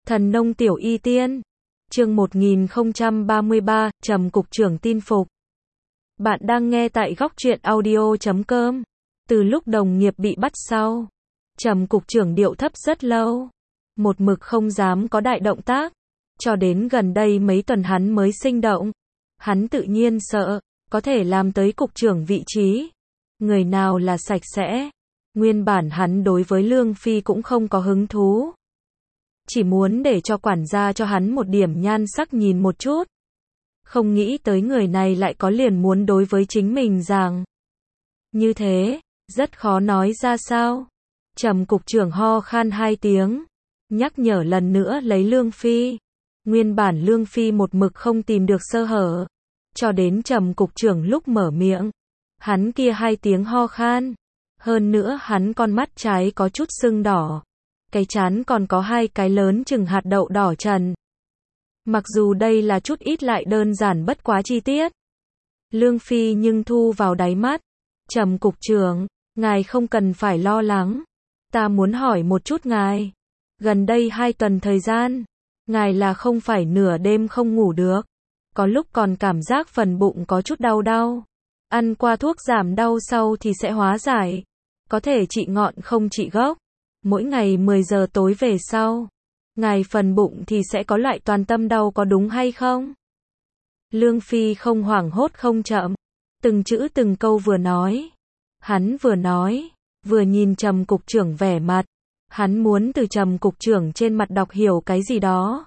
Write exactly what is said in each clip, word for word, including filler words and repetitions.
Thần nông tiểu y tiên. Chương một nghìn không trăm ba mươi ba, Trầm cục trưởng tin phục. Bạn đang nghe tại góc truyện audio chấm com. Từ lúc đồng nghiệp bị bắt sau, Trầm cục trưởng điệu thấp rất lâu, một mực không dám có đại động tác, cho đến gần đây mấy tuần hắn mới sinh động. Hắn tự nhiên sợ, có thể làm tới cục trưởng vị trí, người nào là sạch sẽ. Nguyên bản hắn đối với Lương Phi cũng không có hứng thú, chỉ muốn để cho quản gia cho hắn một điểm nhan sắc nhìn một chút. Không nghĩ tới người này lại có liền muốn đối với chính mình rằng như thế, rất khó nói ra sao. Trầm cục trưởng ho khan hai tiếng, nhắc nhở lần nữa lấy Lương Phi. Nguyên bản Lương Phi một mực không tìm được sơ hở, cho đến Trầm cục trưởng lúc mở miệng, hắn kia hai tiếng ho khan. Hơn nữa hắn con mắt trái có chút sưng đỏ, cái trán còn có hai cái lớn chừng hạt đậu đỏ trần. Mặc dù đây là chút ít lại đơn giản bất quá chi tiết, Lương Phi nhưng thu vào đáy mắt. Trầm cục trưởng, ngài không cần phải lo lắng. Ta muốn hỏi một chút ngài, gần đây hai tuần thời gian, ngài là không phải nửa đêm không ngủ được, có lúc còn cảm giác phần bụng có chút đau đau. Ăn qua thuốc giảm đau sau thì sẽ hóa giải, có thể trị ngọn không trị gốc. Mỗi ngày mười giờ tối về sau, ngài phần bụng thì sẽ có loại toàn tâm đau, có đúng hay không? Lương Phi không hoảng hốt không chậm, từng chữ từng câu vừa nói. Hắn vừa nói, vừa nhìn Trầm cục trưởng vẻ mặt. Hắn muốn từ Trầm cục trưởng trên mặt đọc hiểu cái gì đó.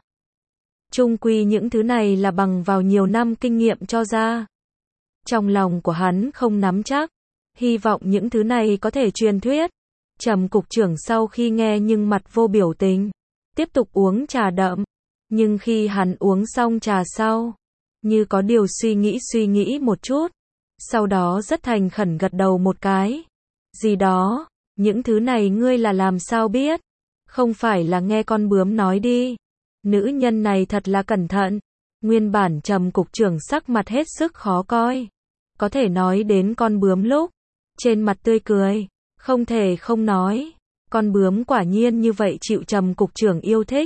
Chung quy những thứ này là bằng vào nhiều năm kinh nghiệm cho ra. Trong lòng của hắn không nắm chắc, hy vọng những thứ này có thể truyền thuyết. Trầm cục trưởng sau khi nghe nhưng mặt vô biểu tình, tiếp tục uống trà đậm. Nhưng khi hắn uống xong trà sau, như có điều suy nghĩ suy nghĩ một chút, sau đó rất thành khẩn gật đầu một cái. Gì đó, những thứ này ngươi là làm sao biết? Không phải là nghe con bướm nói đi. Nữ nhân này thật là cẩn thận. Nguyên bản Trầm cục trưởng sắc mặt hết sức khó coi, có thể nói đến con bướm lúc, trên mặt tươi cười. Không thể không nói, con bướm quả nhiên như vậy chịu Trầm cục trưởng yêu thích.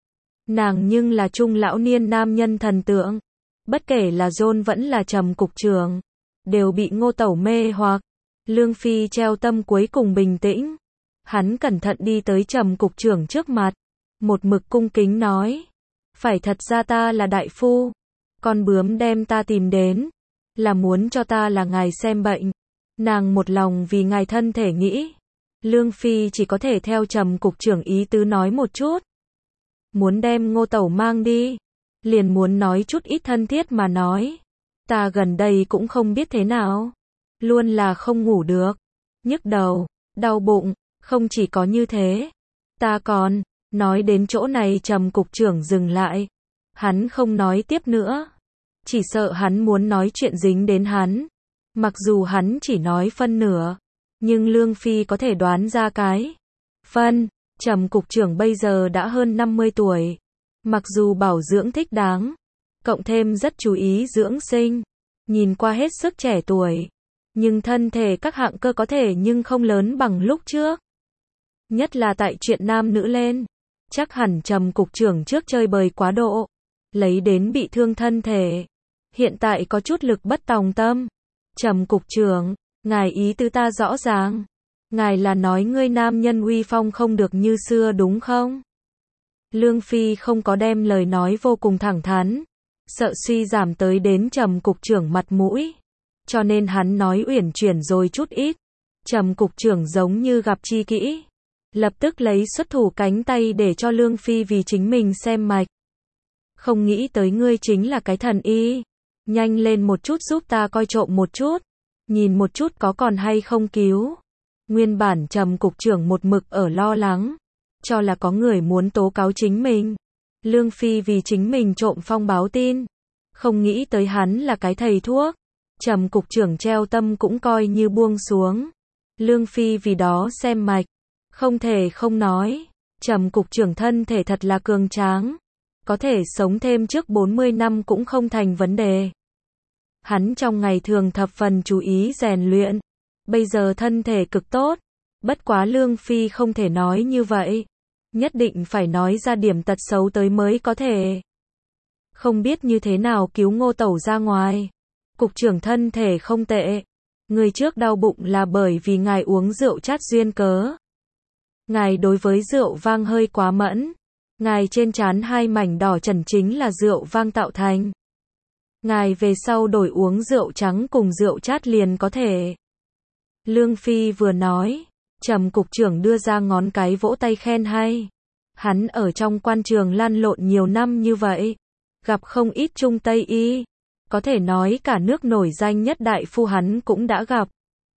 Nàng nhưng là trung lão niên nam nhân thần tượng. Bất kể là John vẫn là Trầm cục trưởng, đều bị Ngô Tẩu mê hoặc. Lương Phi treo tâm cuối cùng bình tĩnh. Hắn cẩn thận đi tới Trầm cục trưởng trước mặt, một mực cung kính nói, phải thật ra ta là đại phu, con bướm đem ta tìm đến, là muốn cho ta là ngài xem bệnh. Nàng một lòng vì ngài thân thể nghĩ. Lương Phi chỉ có thể theo Trầm cục trưởng ý tứ nói một chút. Muốn đem Ngô Tẩu mang đi, liền muốn nói chút ít thân thiết mà nói. Ta gần đây cũng không biết thế nào, luôn là không ngủ được, nhức đầu, đau bụng. Không chỉ có như thế, ta còn, nói đến chỗ này Trầm cục trưởng dừng lại. Hắn không nói tiếp nữa, chỉ sợ hắn muốn nói chuyện dính đến hắn. Mặc dù hắn chỉ nói phân nửa, nhưng Lương Phi có thể đoán ra cái phân. Trầm cục trưởng bây giờ đã hơn năm mươi tuổi, mặc dù bảo dưỡng thích đáng, cộng thêm rất chú ý dưỡng sinh, nhìn qua hết sức trẻ tuổi, nhưng thân thể các hạng cơ có thể nhưng không lớn bằng lúc trước. Nhất là tại chuyện nam nữ lên, chắc hẳn Trầm cục trưởng trước chơi bời quá độ, lấy đến bị thương thân thể, hiện tại có chút lực bất tòng tâm. Trầm cục trưởng, ngài ý tứ ta rõ ràng. Ngài là nói ngươi nam nhân uy phong không được như xưa đúng không? Lương Phi không có đem lời nói vô cùng thẳng thắn, sợ suy giảm tới đến Trầm cục trưởng mặt mũi, cho nên hắn nói uyển chuyển rồi chút ít. Trầm cục trưởng giống như gặp chi kỷ, lập tức lấy xuất thủ cánh tay để cho Lương Phi vì chính mình xem mạch. Không nghĩ tới ngươi chính là cái thần y. Nhanh lên một chút giúp ta coi trộm một chút, nhìn một chút có còn hay không cứu. Nguyên bản Trầm cục trưởng một mực ở lo lắng, cho là có người muốn tố cáo chính mình. Lương Phi vì chính mình trộm phong báo tin, không nghĩ tới hắn là cái thầy thuốc. Trầm cục trưởng treo tâm cũng coi như buông xuống. Lương Phi vì đó xem mạch, không thể không nói, Trầm cục trưởng thân thể thật là cường tráng, có thể sống thêm trước bốn mươi năm cũng không thành vấn đề. Hắn trong ngày thường thập phần chú ý rèn luyện, bây giờ thân thể cực tốt. Bất quá Lương Phi không thể nói như vậy. nhất định phải nói ra điểm tật xấu tới mới có thể. Không biết như thế nào cứu Ngô Tẩu ra ngoài. Cục trưởng thân thể không tệ. Người trước đau bụng là bởi vì ngài uống rượu chát duyên cớ. Ngài đối với rượu vang hơi quá mẫn. Ngài trên trán hai mảnh đỏ chẩn chính là rượu vang tạo thành. Ngài về sau đổi uống rượu trắng cùng rượu chát liền có thể. Lương Phi vừa nói, Trầm cục trưởng đưa ra ngón cái vỗ tay khen hay. Hắn ở trong quan trường lăn lộn nhiều năm như vậy, gặp không ít Trung Tây y, có thể nói cả nước nổi danh nhất đại phu hắn cũng đã gặp.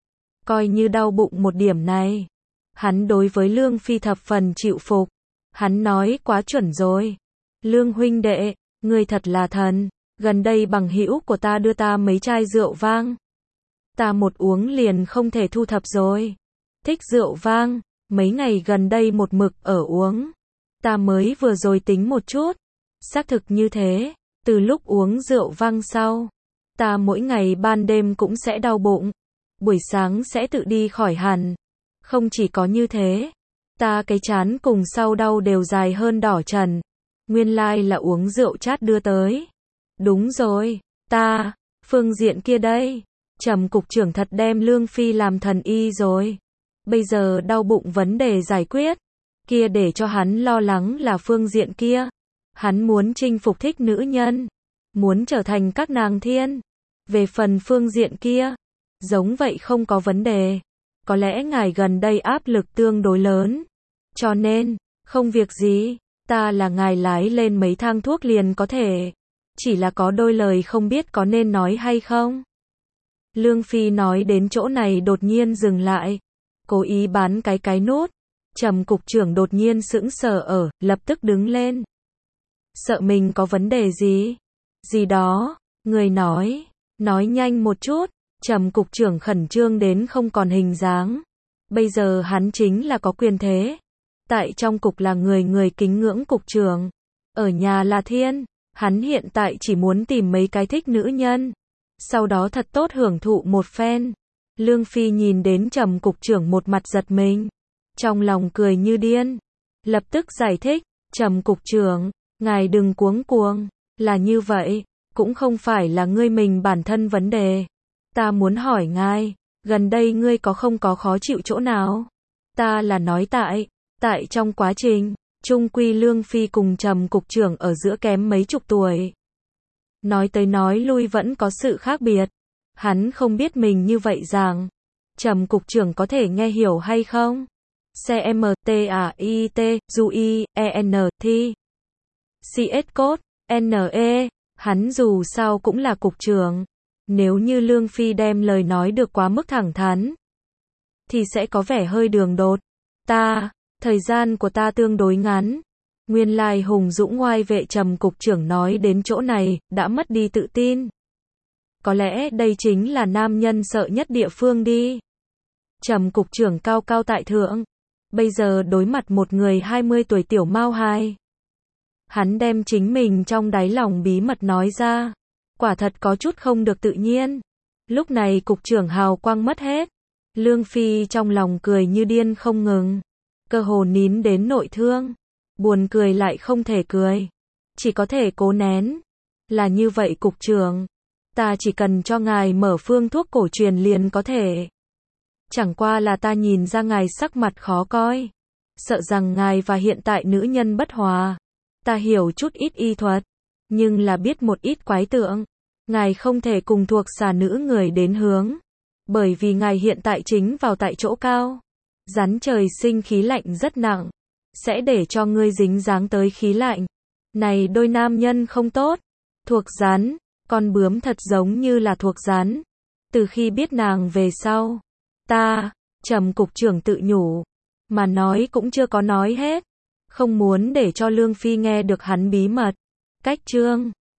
Coi như đau bụng một điểm này, hắn đối với Lương Phi thập phần chịu phục. Hắn nói quá chuẩn rồi. Lương huynh đệ, ngươi thật là thần, gần đây bằng hữu của ta đưa ta mấy chai rượu vang. Ta một uống liền không thể thu thập rồi. Thích rượu vang, mấy ngày gần đây một mực ở uống. Ta mới vừa rồi tính một chút. Xác thực như thế, từ lúc uống rượu vang sau, ta mỗi ngày ban đêm cũng sẽ đau bụng. Buổi sáng sẽ tự đi khỏi hẳn. Không chỉ có như thế, ta cái chán cùng sau đau đều dài hơn đỏ trần. Nguyên lai là uống rượu chát đưa tới. Đúng rồi, ta, phương diện kia đây. Trầm cục trưởng thật đem Lương Phi làm thần y rồi. Bây giờ đau bụng vấn đề giải quyết. Kia để cho hắn lo lắng là phương diện kia. Hắn muốn chinh phục thích nữ nhân. Muốn trở thành các nàng thiên. Về phần phương diện kia, giống vậy không có vấn đề. Có lẽ ngài gần đây áp lực tương đối lớn. Cho nên, không việc gì, ta là ngài lái lên mấy thang thuốc liền có thể. Chỉ là có đôi lời không biết có nên nói hay không. Lương Phi nói đến chỗ này đột nhiên dừng lại. Cố ý bán cái cái nút. Trầm cục trưởng đột nhiên sững sờ ở, lập tức đứng lên. Sợ mình có vấn đề gì? Gì đó, người nói, nói nhanh một chút. Trầm cục trưởng khẩn trương đến không còn hình dáng. Bây giờ hắn chính là có quyền thế. Tại trong cục là người người kính ngưỡng cục trưởng. Ở nhà là thiên. Hắn hiện tại chỉ muốn tìm mấy cái thích nữ nhân. Sau đó thật tốt hưởng thụ một phen. Lương Phi nhìn đến Trầm cục trưởng một mặt giật mình. Trong lòng cười như điên. Lập tức giải thích. Trầm cục trưởng, ngài đừng cuống cuồng. Là như vậy, cũng không phải là ngươi mình bản thân vấn đề. Ta muốn hỏi ngài, gần đây ngươi có không có khó chịu chỗ nào? Ta là nói tại, tại trong quá trình, chung quy Lương Phi cùng Trầm cục trưởng ở giữa kém mấy chục tuổi. Nói tới nói lui vẫn có sự khác biệt. Hắn không biết mình như vậy rằng, Trầm cục trưởng có thể nghe hiểu hay không? C M T A I T, D U I, E N, T. C S code, N E, hắn dù sao cũng là cục trưởng. Nếu như Lương Phi đem lời nói được quá mức thẳng thắn, thì sẽ có vẻ hơi đường đột. Ta, thời gian của ta tương đối ngắn. Nguyên lai hùng dũng oai vệ Trầm cục trưởng nói đến chỗ này, đã mất đi tự tin. Có lẽ đây chính là nam nhân sợ nhất địa phương đi. Trầm cục trưởng cao cao tại thượng. Bây giờ đối mặt một người hai mươi tuổi tiểu mao hài. Hắn đem chính mình trong đáy lòng bí mật nói ra. Quả thật có chút không được tự nhiên. Lúc này cục trưởng hào quang mất hết. Lương Phi trong lòng cười như điên không ngừng. Cơ hồ nín đến nội thương. Buồn cười lại không thể cười. Chỉ có thể cố nén. Là như vậy cục trưởng. Ta chỉ cần cho ngài mở phương thuốc cổ truyền liền có thể. Chẳng qua là ta nhìn ra ngài sắc mặt khó coi. Sợ rằng ngài và hiện tại nữ nhân bất hòa. Ta hiểu chút ít y thuật. Nhưng là biết một ít quái tượng. Ngài không thể cùng thuộc xà nữ người đến hướng. Bởi vì ngài hiện tại chính vào tại chỗ cao. Rắn trời sinh khí lạnh rất nặng. Sẽ để cho ngươi dính dáng tới khí lạnh. Này đôi nam nhân không tốt. Thuộc rắn, con bướm thật giống như là thuộc rắn. Từ khi biết nàng về sau. Ta, Trầm cục trưởng tự nhủ. Mà nói cũng chưa có nói hết. Không muốn để cho Lương Phi nghe được hắn bí mật. Cách chương